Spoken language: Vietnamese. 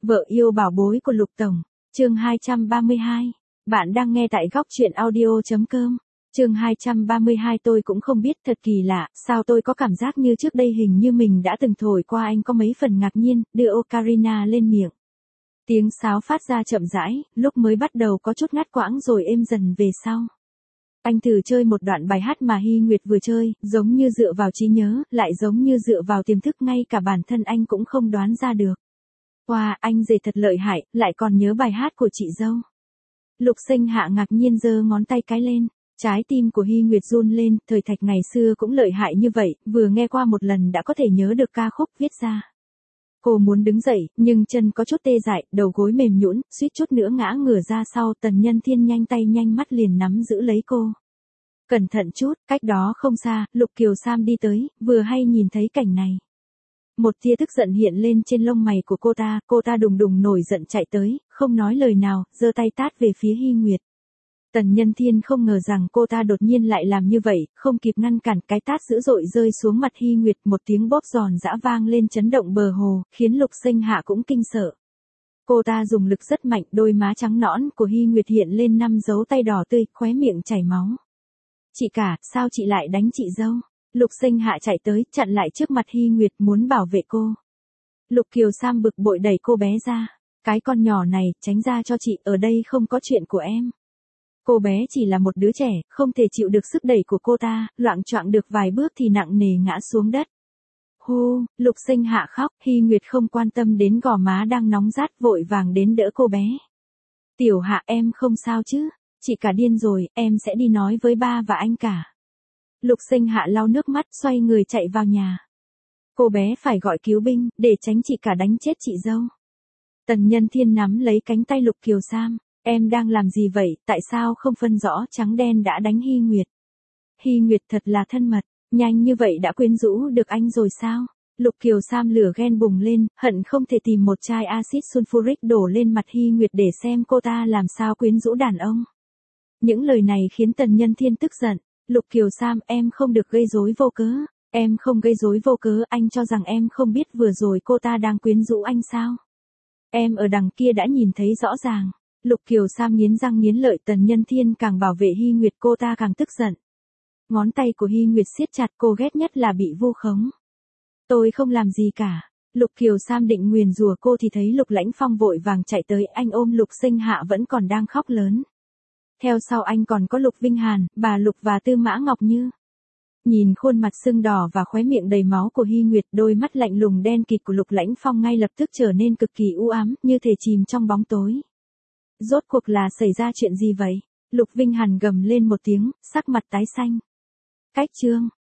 Vợ yêu bảo bối của Lục Tổng, chương 232. Bạn đang nghe tại góc truyện audio.com. Chương 232 tôi cũng không biết, thật kỳ lạ, sao tôi có cảm giác như trước đây hình như mình đã từng thổi qua anh, có mấy phần ngạc nhiên, đưa ocarina lên miệng. Tiếng sáo phát ra chậm rãi, lúc mới bắt đầu có chút ngắt quãng rồi êm dần về sau. Anh thử chơi một đoạn bài hát mà Hy Nguyệt vừa chơi, giống như dựa vào trí nhớ, lại giống như dựa vào tiềm thức, ngay cả bản thân anh cũng không đoán ra được. Wow, anh rể thật lợi hại, lại còn nhớ bài hát của chị dâu. Lục Sinh Hạ ngạc nhiên giơ ngón tay cái lên, trái tim của Hy Nguyệt run lên, Thời Thạch ngày xưa cũng lợi hại như vậy, vừa nghe qua một lần đã có thể nhớ được ca khúc viết ra. Cô muốn đứng dậy, nhưng chân có chút tê dại, đầu gối mềm nhũn, suýt chút nữa ngã ngửa ra sau. Tần Nhân Thiên nhanh tay nhanh mắt liền nắm giữ lấy cô. Cẩn thận chút, cách đó không xa, Lục Kiều Sam đi tới, vừa hay nhìn thấy cảnh này. Một tia tức giận hiện lên trên lông mày của cô ta đùng đùng nổi giận chạy tới, không nói lời nào, giơ tay tát về phía Hy Nguyệt. Tần Nhân Thiên không ngờ rằng cô ta đột nhiên lại làm như vậy, không kịp ngăn cản, cái tát dữ dội rơi xuống mặt Hy Nguyệt, một tiếng bóp giòn giã vang lên chấn động bờ hồ, khiến Lục Sinh Hạ cũng kinh sợ. Cô ta dùng lực rất mạnh, đôi má trắng nõn của Hy Nguyệt hiện lên 5 dấu tay đỏ tươi, khóe miệng chảy máu. Chị cả, sao chị lại đánh chị dâu? Lục Sinh Hạ chạy tới, chặn lại trước mặt Hy Nguyệt, muốn bảo vệ cô. Lục Kiều Sam bực bội đẩy cô bé ra. Cái con nhỏ này, tránh ra cho chị, ở đây không có chuyện của em. Cô bé chỉ là một đứa trẻ, không thể chịu được sức đẩy của cô ta, loạng choạng được vài bước thì nặng nề ngã xuống đất. Hu, Lục Sinh Hạ khóc, Hy Nguyệt không quan tâm đến gò má đang nóng rát, vội vàng đến đỡ cô bé. Tiểu Hạ, em không sao chứ? Chị cả điên rồi, em sẽ đi nói với ba và anh cả. Lục Sinh Hạ lau nước mắt, xoay người chạy vào nhà. Cô bé phải gọi cứu binh, để tránh chị cả đánh chết chị dâu. Tần Nhân Thiên nắm lấy cánh tay Lục Kiều Sam. Em đang làm gì vậy, tại sao không phân rõ trắng đen đã đánh Hy Nguyệt? Hy Nguyệt thật là thân mật, nhanh như vậy đã quyến rũ được anh rồi sao? Lục Kiều Sam lửa ghen bùng lên, hận không thể tìm một chai axit sulfuric đổ lên mặt Hy Nguyệt để xem cô ta làm sao quyến rũ đàn ông. Những lời này khiến Tần Nhân Thiên tức giận. Lục Kiều Sam, em không được gây rối vô cớ. Em không gây rối vô cớ, anh cho rằng em không biết vừa rồi cô ta đang quyến rũ anh sao? Em ở đằng kia đã nhìn thấy rõ ràng. Lục Kiều Sam nghiến răng nghiến lợi, Tần Nhân Thiên càng bảo vệ Hy Nguyệt, cô ta càng tức giận. Ngón tay của Hy Nguyệt siết chặt, cô ghét nhất là bị vu khống. Tôi không làm gì cả. Lục Kiều Sam định nguyền rủa cô thì thấy Lục Lãnh Phong vội vàng chạy tới, anh ôm Lục Sinh Hạ vẫn còn đang khóc lớn. Theo sau anh còn có Lục Vinh Hàn, bà Lục và Tư Mã Ngọc Như. Nhìn khuôn mặt sưng đỏ và khóe miệng đầy máu của Hy Nguyệt, đôi mắt lạnh lùng đen kịt của Lục Lãnh Phong ngay lập tức trở nên cực kỳ u ám, như thể chìm trong bóng tối. Rốt cuộc là xảy ra chuyện gì vậy? Lục Vinh Hàn gầm lên một tiếng, sắc mặt tái xanh. Cách chương.